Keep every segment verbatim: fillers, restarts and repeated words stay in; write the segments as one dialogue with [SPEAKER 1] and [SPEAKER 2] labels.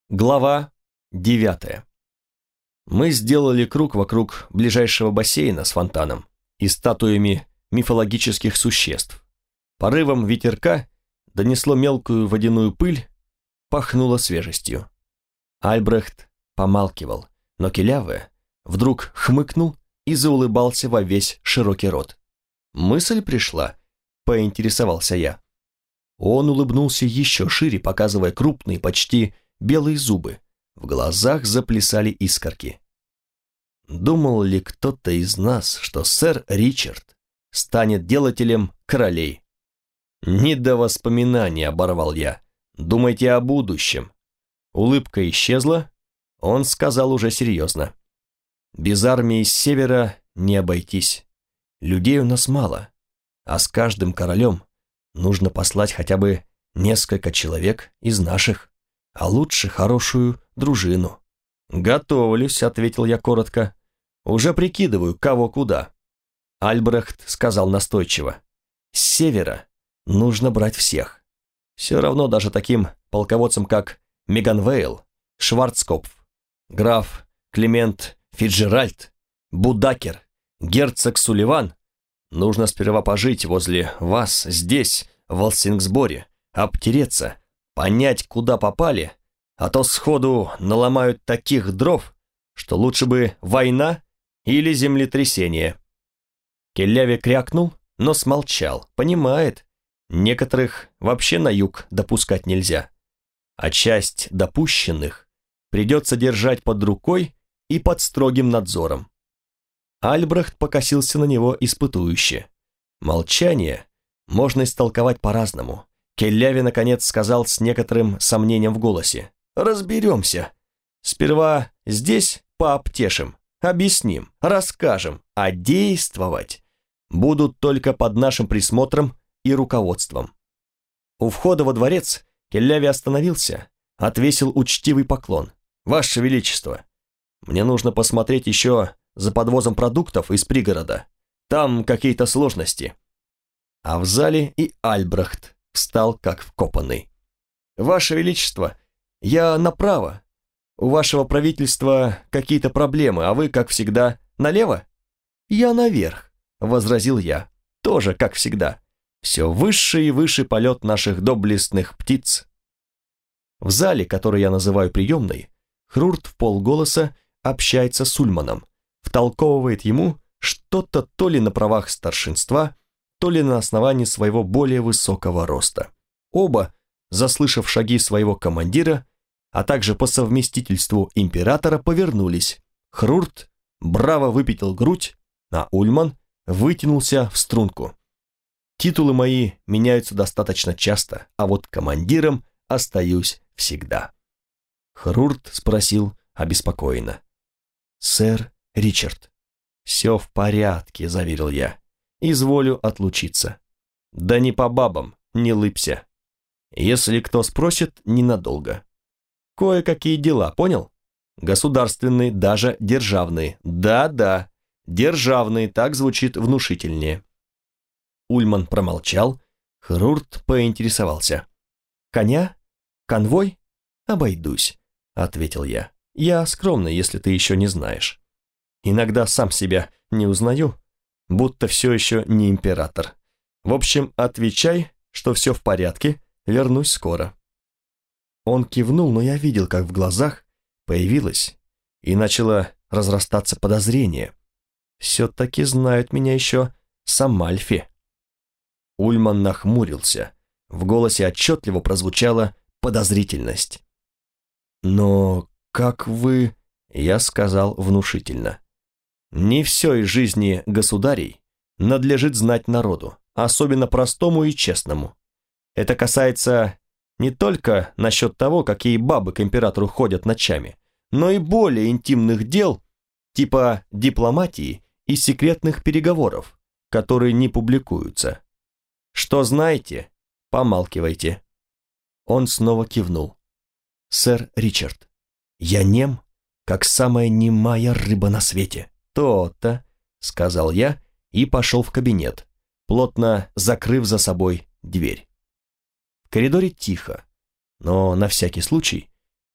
[SPEAKER 1] Глава девятая. Мы сделали круг вокруг ближайшего бассейна с фонтаном и статуями мифологических существ. Порывом ветерка донесло мелкую водяную пыль, пахнуло свежестью. Альбрехт помалкивал, но Келяве вдруг хмыкнул и заулыбался во весь широкий рот. «Мысль пришла?» – поинтересовался я. Он улыбнулся еще шире, показывая крупные, почти белые зубы. В глазах заплясали искорки. Думал ли кто-то из нас, что сэр Ричард станет делателем королей? Не до воспоминаний, оборвал я. Думайте о будущем. Улыбка исчезла, он сказал уже серьезно. Без армии с севера не обойтись. Людей у нас мало, а с каждым королем нужно послать хотя бы несколько человек из наших, а лучше хорошую дружину. «Готовлюсь», — ответил я коротко. «Уже прикидываю, кого куда». Альбрехт сказал настойчиво. «С севера нужно брать всех. Все равно даже таким полководцам, как Меганвейл, Шварцкопф, граф Климент Фицджеральд, Будакер, герцог Сулливан, нужно сперва пожить возле вас здесь, в Алсингсборе, обтереться, понять, куда попали, а то сходу наломают таких дров, что лучше бы война или землетрясение». Келяве крякнул, но смолчал, понимает, некоторых вообще на юг допускать нельзя, а часть допущенных придется держать под рукой и под строгим надзором. Альбрехт покосился на него испытующе. Молчание можно истолковать по-разному. Келяве, наконец, сказал с некоторым сомнением в голосе. «Разберемся. Сперва здесь пообтешим, объясним, расскажем, а действовать будут только под нашим присмотром и руководством». У входа во дворец Келяве остановился, отвесил учтивый поклон. «Ваше Величество, мне нужно посмотреть еще за подвозом продуктов из пригорода. Там какие-то сложности». А в зале и Альбрехт встал как вкопанный. «Ваше Величество, я направо. У вашего правительства какие-то проблемы, а вы, как всегда, налево?» «Я наверх», — возразил я. «Тоже, как всегда. Все выше и выше полет наших доблестных птиц». В зале, который я называю приемной, Хрурт в полголоса общается с Ульманом, втолковывает ему что-то то ли на правах старшинства, то ли на основании своего более высокого роста. Оба, заслышав шаги своего командира, а также по совместительству императора, повернулись. Хрурт браво выпятил грудь, а Ульман вытянулся в струнку. Титулы мои меняются достаточно часто, а вот командиром остаюсь всегда. Хрурт спросил обеспокоенно. «Сэр Ричард». «Все в порядке», — заверил я. «Изволю отлучиться». «Да не по бабам, не лыбся. Если кто спросит, ненадолго. Кое-какие дела, понял? Государственные, даже державные. Да-да, державные, так звучит внушительнее». Ульман промолчал, Хрурт поинтересовался. «Коня? Конвой? Обойдусь», — ответил я. «Я скромный, если ты еще не знаешь. Иногда сам себя не узнаю, будто все еще не император. В общем, отвечай, что все в порядке, вернусь скоро». Он кивнул, но я видел, как в глазах появилось и начало разрастаться подозрение. Все-таки знают меня еще с Амальфи. Ульман нахмурился, в голосе отчетливо прозвучала подозрительность. «Но как вы...» — я сказал внушительно. «Не все из жизни государей надлежит знать народу, особенно простому и честному. Это касается не только насчет того, какие бабы к императору ходят ночами, но и более интимных дел, типа дипломатии и секретных переговоров, которые не публикуются. Что знаете, помалкивайте». Он снова кивнул. «Сэр Ричард, я нем, как самая немая рыба на свете». «То-то», — сказал я и пошел в кабинет, плотно закрыв за собой дверь. В коридоре тихо, но на всякий случай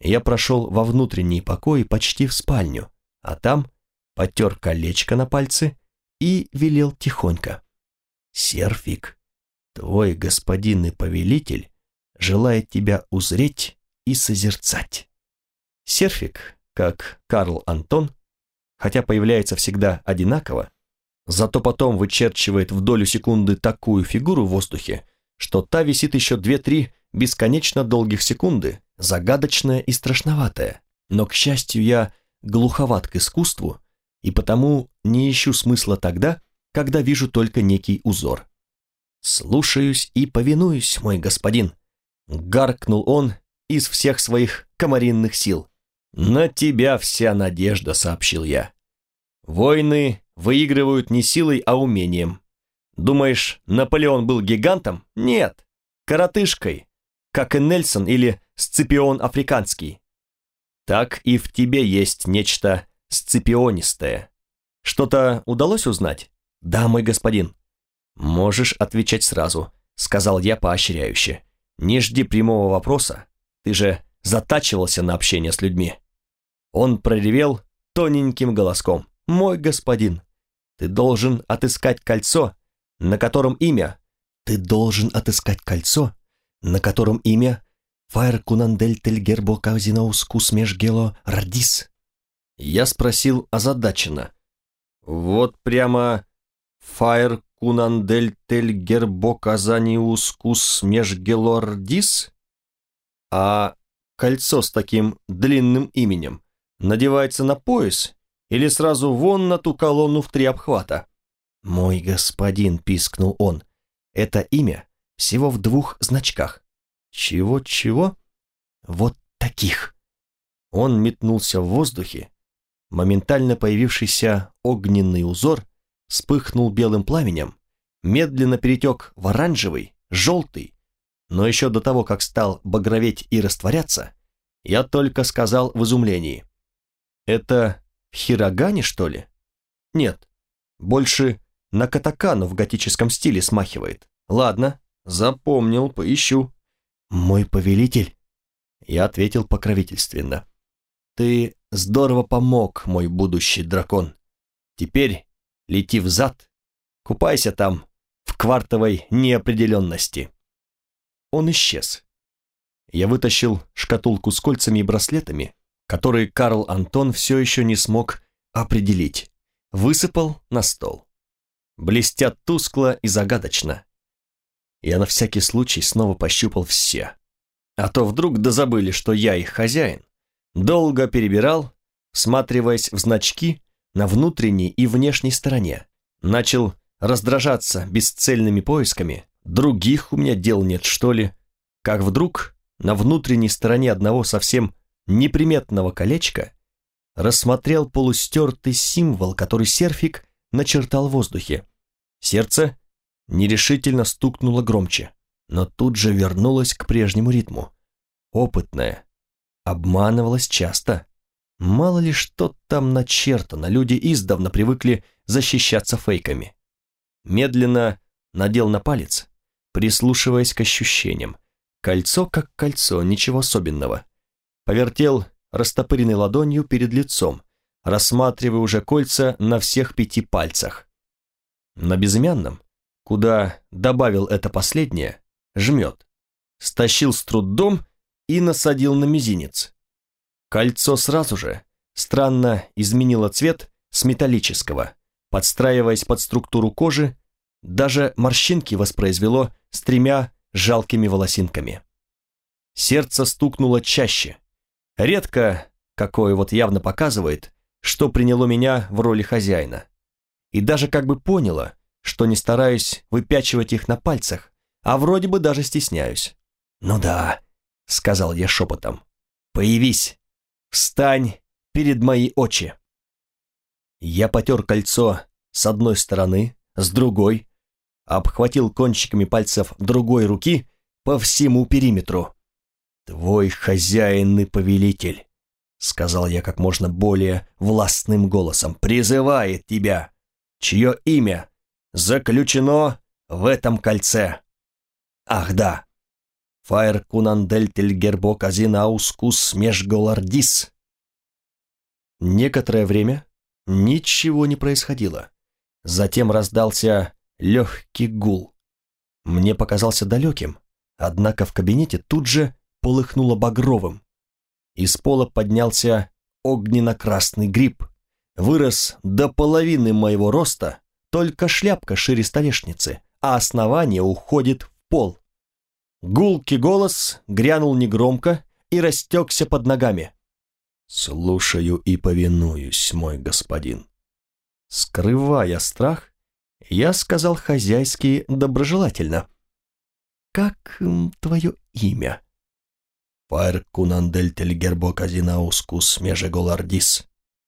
[SPEAKER 1] Я прошел во внутренний покой почти в спальню, а там потер колечко на пальцы и велел тихонько: «Серфик, твой господин и повелитель желает тебя узреть и созерцать». Серфик, как Карл Антон, хотя появляется всегда одинаково, зато потом вычерчивает в долю секунды такую фигуру в воздухе, что та висит еще две-три бесконечно долгих секунды, загадочная и страшноватая. Но, к счастью, я глуховат к искусству, и потому не ищу смысла тогда, когда вижу только некий узор. «Слушаюсь и повинуюсь, мой господин», — гаркнул он из всех своих комаринных сил. «На тебя вся надежда», — сообщил я. «Войны выигрывают не силой, а умением. Думаешь, Наполеон был гигантом? Нет, коротышкой, как и Нельсон или Сципион Африканский. Так и в тебе есть нечто сципионистое. Что-то удалось узнать?» «Да, мой господин». «Можешь отвечать сразу», — сказал я поощряюще. «Не жди прямого вопроса, ты же затачивался на общение с людьми». Он проревел тоненьким голоском: «Мой господин, ты должен отыскать кольцо, на котором имя, ты должен отыскать кольцо, на котором имя Фаер Кунандель Гербо Казинаускус Межгело Радис». Я спросил озадаченно: «Вот прямо Фаер Кунандель Гербо Казаниускус Межгело Радис? А кольцо с таким длинным именем надевается на пояс или сразу вон на ту колонну в три обхвата?» «Мой господин», — пискнул он, — «это имя всего в двух значках». «Чего-чего?» «Вот таких». Он метнулся в воздухе, моментально появившийся огненный узор вспыхнул белым пламенем, медленно перетек в оранжевый, желтый, но еще до того, как стал багроветь и растворяться, я только сказал в изумлении: «Это в хирогане, что ли?» «Нет, больше на катакану в готическом стиле смахивает. Ладно, запомнил, поищу». «Мой повелитель», — я ответил покровительственно, — «ты здорово помог, мой будущий дракон. Теперь лети взад, купайся там в квартовой неопределенности». Он исчез. Я вытащил шкатулку с кольцами и браслетами, которые Карл Антон все еще не смог определить, высыпал на стол. Блестят тускло и загадочно. Я на всякий случай снова пощупал все. А то вдруг да забыли, что я их хозяин. Долго перебирал, всматриваясь в значки на внутренней и внешней стороне. Начал раздражаться бесцельными поисками. Других у меня дел нет, что ли? Как вдруг на внутренней стороне одного совсем неприметного колечка рассмотрел полустертый символ, который серфик начертал в воздухе. Сердце нерешительно стукнуло громче, но тут же вернулось к прежнему ритму. Опытная обманывалась часто. Мало ли что там начертано, люди издавна привыкли защищаться фейками. Медленно надел на палец, прислушиваясь к ощущениям. Кольцо как кольцо, ничего особенного. Повертел растопыренной ладонью перед лицом, рассматривая уже кольца на всех пяти пальцах. На безымянном, куда добавил это последнее, жмет. Стащил с трудом и насадил на мизинец. Кольцо сразу же странно изменило цвет с металлического, подстраиваясь под структуру кожи, даже морщинки воспроизвело с тремя жалкими волосинками. Сердце стукнуло чаще. Редко, какое вот явно показывает, что приняло меня в роли хозяина. И даже как бы поняло, что не стараюсь выпячивать их на пальцах, а вроде бы даже стесняюсь. «Ну да», — сказал я шепотом, — «появись, встань перед мои очи». Я потер кольцо с одной стороны, с другой, обхватил кончиками пальцев другой руки по всему периметру. «Твой хозяин и повелитель», — сказал я как можно более властным голосом, — «призывает тебя, чье имя заключено в этом кольце. Ах да, Фаер кунандельтель гербо казинаускус межголардис. Некоторое время ничего не происходило. Затем раздался легкий гул. Мне показался далеким, однако в кабинете тут же полыхнуло багровым. Из пола поднялся огненно-красный гриб, вырос до половины моего роста, только шляпка шире столешницы, а основание уходит в пол. Гулкий голос грянул негромко и растекся под ногами. «Слушаю и повинуюсь, мой господин». Скрывая страх, я сказал хозяйски доброжелательно. «Как м, твое имя?» «Фаер кунандельтель гербо казинаускус межеголардис».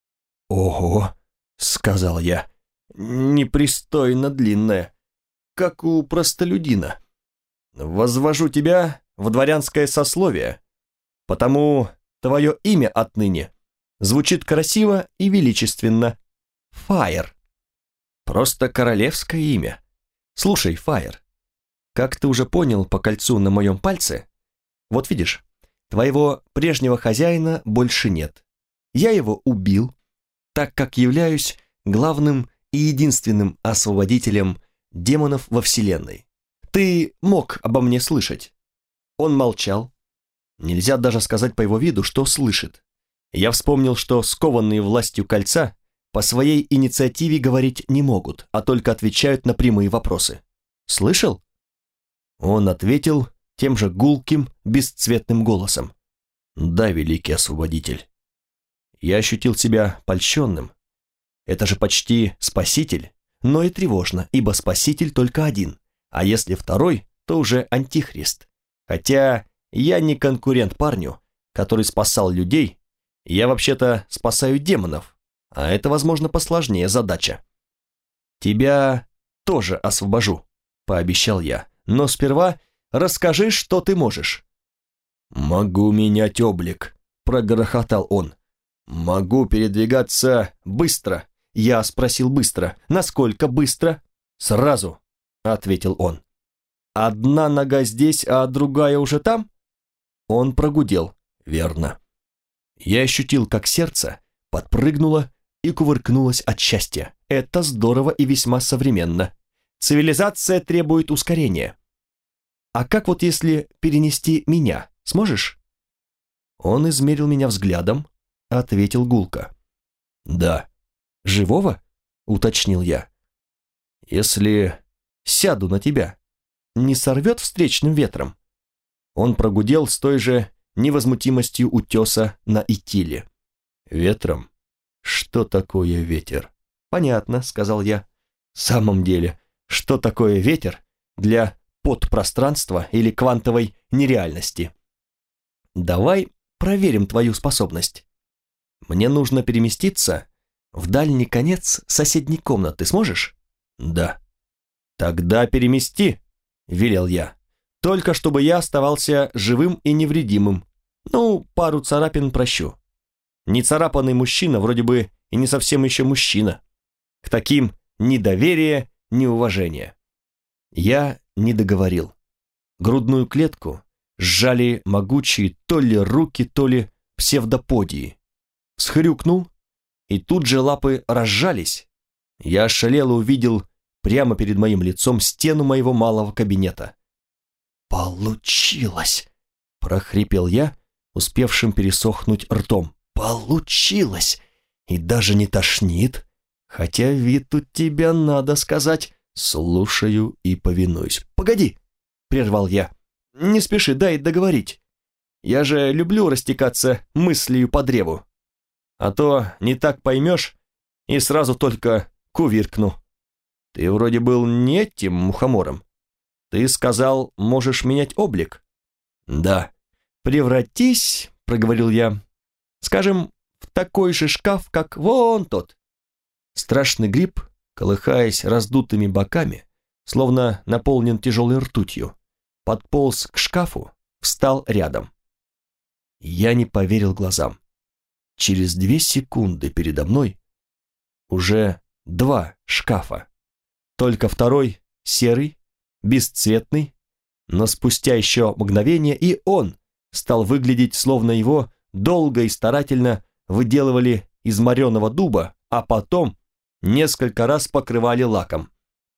[SPEAKER 1] «Ого», — сказал я, — «непристойно длинное, как у простолюдина. Возвожу тебя в дворянское сословие, потому твое имя отныне звучит красиво и величественно. Фаер. Просто королевское имя. Слушай, Фаер, как ты уже понял по кольцу на моем пальце, вот видишь, твоего прежнего хозяина больше нет. Я его убил, так как являюсь главным и единственным освободителем демонов во Вселенной. Ты мог обо мне слышать». Он молчал. Нельзя даже сказать по его виду, что слышит. Я вспомнил, что скованные властью кольца по своей инициативе говорить не могут, а только отвечают на прямые вопросы. «Слышал?» Он ответил тем же гулким, бесцветным голосом. «Да, великий освободитель». Я ощутил себя польщенным. Это же почти спаситель, но и тревожно, ибо спаситель только один, а если второй, то уже антихрист. Хотя я не конкурент парню, который спасал людей, я вообще-то спасаю демонов, а это, возможно, посложнее задача. «Тебя тоже освобожу», — пообещал я, «но сперва расскажи, что ты можешь». «Могу менять облик», — прогрохотал он. «Могу передвигаться быстро». Я спросил быстро. «Насколько быстро?» «Сразу», — ответил он. «Одна нога здесь, а другая уже там?» Он прогудел. «Верно». Я ощутил, как сердце подпрыгнуло и кувыркнулось от счастья. Это здорово и весьма современно. Цивилизация требует ускорения. «А как вот если перенести меня? Сможешь?» Он измерил меня взглядом, ответил гулко. «Да». «Живого?» — уточнил я. «Если сяду на тебя, не сорвет встречным ветром?» Он прогудел с той же невозмутимостью утеса на Итиле. «Ветром? Что такое ветер?» «Понятно», — сказал я. «В самом деле, что такое ветер для подпространства или квантовой нереальности?» «Давай проверим твою способность. Мне нужно переместиться в дальний конец соседней комнаты. Сможешь?» «Да». «Тогда перемести», — велел я. «Только чтобы я оставался живым и невредимым. Ну, пару царапин прощу. Нецарапанный мужчина вроде бы и не совсем еще мужчина. К таким ни доверия, ни уважения». Я не договорил. Грудную клетку сжали могучие то ли руки, то ли псевдоподии. Схрюкнул, и тут же лапы разжались. Я ошалело увидел прямо перед моим лицом стену моего малого кабинета. «Получилось!» — прохрипел я, успевшим пересохнуть ртом. «Получилось! И даже не тошнит, хотя вид у тебя, надо сказать, слушаю и повинуюсь». «Погоди!» — прервал я. «Не спеши, дай договорить. Я же люблю растекаться мыслью по древу. А то не так поймешь и сразу только кувиркну. Ты вроде был не этим мухомором. Ты сказал, можешь менять облик?» «Да». «Превратись», — проговорил я, — «скажем, в такой же шкаф, как вон тот». Страшный гриб, колыхаясь раздутыми боками, словно наполнен тяжелой ртутью, подполз к шкафу, встал рядом. Я не поверил глазам. Через две секунды передо мной уже два шкафа. Только второй, серый, бесцветный, Но спустя еще мгновение и он стал выглядеть, словно его долго и старательно выделывали из мореного дуба, а потом несколько раз покрывали лаком.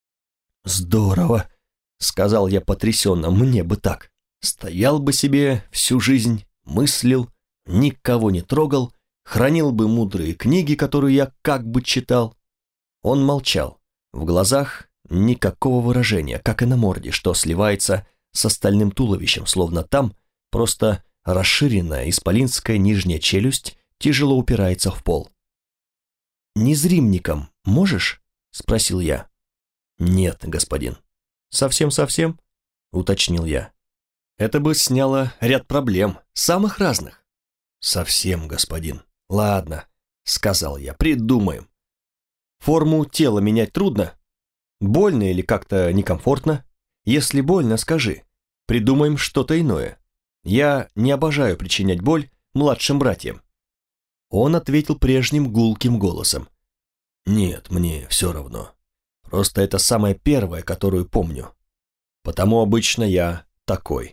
[SPEAKER 1] «Здорово», — сказал я потрясенно, — «мне бы так. Стоял бы себе всю жизнь, мыслил, никого не трогал, хранил бы мудрые книги, которые я как бы читал». Он молчал. В глазах никакого выражения, как и на морде, что сливается с остальным туловищем, словно там просто расширенная исполинская нижняя челюсть тяжело упирается в пол. «Незримником можешь?» — спросил я. «Нет, господин». «Совсем-совсем?» — уточнил я. «Это бы сняло ряд проблем, самых разных». «Совсем, господин». «Ладно», — сказал я, — «придумаем». «Форму тела менять трудно? Больно или как-то некомфортно? Если больно, скажи. Придумаем что-то иное. Я не обожаю причинять боль младшим братьям». Он ответил прежним гулким голосом. «Нет, мне все равно. Просто это самая первая, которую помню. Потому обычно я такой».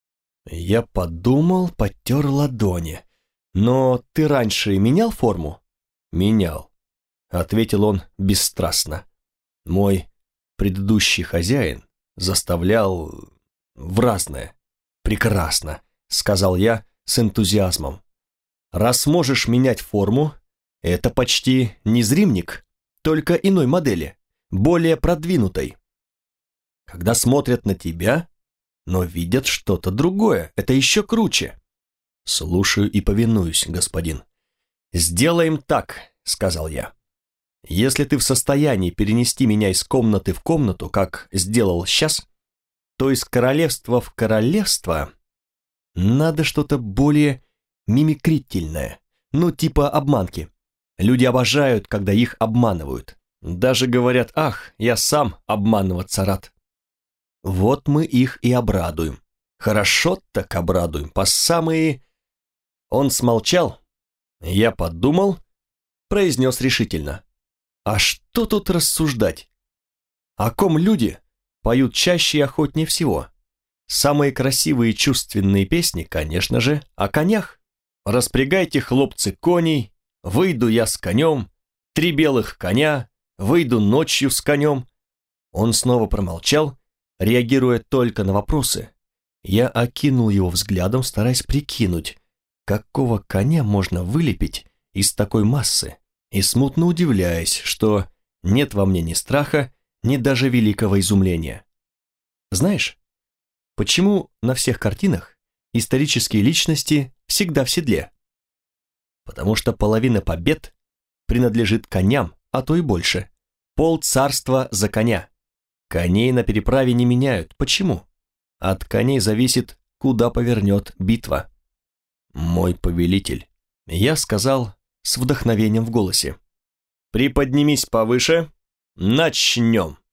[SPEAKER 1] Я подумал, потер ладони. «Но ты раньше менял форму?» «Менял», — ответил он бесстрастно. «Мой предыдущий хозяин заставлял в разное». «Прекрасно», — сказал я с энтузиазмом. «Раз можешь менять форму, это почти незримник, только иной модели, более продвинутой. Когда смотрят на тебя, но видят что-то другое, это еще круче». «Слушаю и повинуюсь, господин». «Сделаем так», — сказал я. «Если ты в состоянии перенести меня из комнаты в комнату, как сделал сейчас, то из королевства в королевство надо что-то более мимикрительное, ну типа обманки. Люди обожают, когда их обманывают. Даже говорят: ах, я сам обманываться рад». Вот мы их и обрадуем. Хорошо так обрадуем, по самые... Он смолчал, я подумал, произнес решительно: «А что тут рассуждать? О ком люди поют чаще и охотнее всего? Самые красивые чувственные песни, конечно же, о конях. Распрягайте, хлопцы, коней, выйду я с конем, три белых коня, выйду ночью с конем». Он снова промолчал, реагируя только на вопросы. Я окинул его взглядом, стараясь прикинуть, какого коня можно вылепить из такой массы, и смутно удивляясь, что нет во мне ни страха, ни даже великого изумления. Знаешь, почему на всех картинах исторические личности всегда в седле? Потому что половина побед принадлежит коням, а то и больше. Пол царства за коня. Коней на переправе не меняют. Почему? От коней зависит, куда повернет битва. «Мой повелитель», — я сказал с вдохновением в голосе, — «приподнимись повыше, начнем».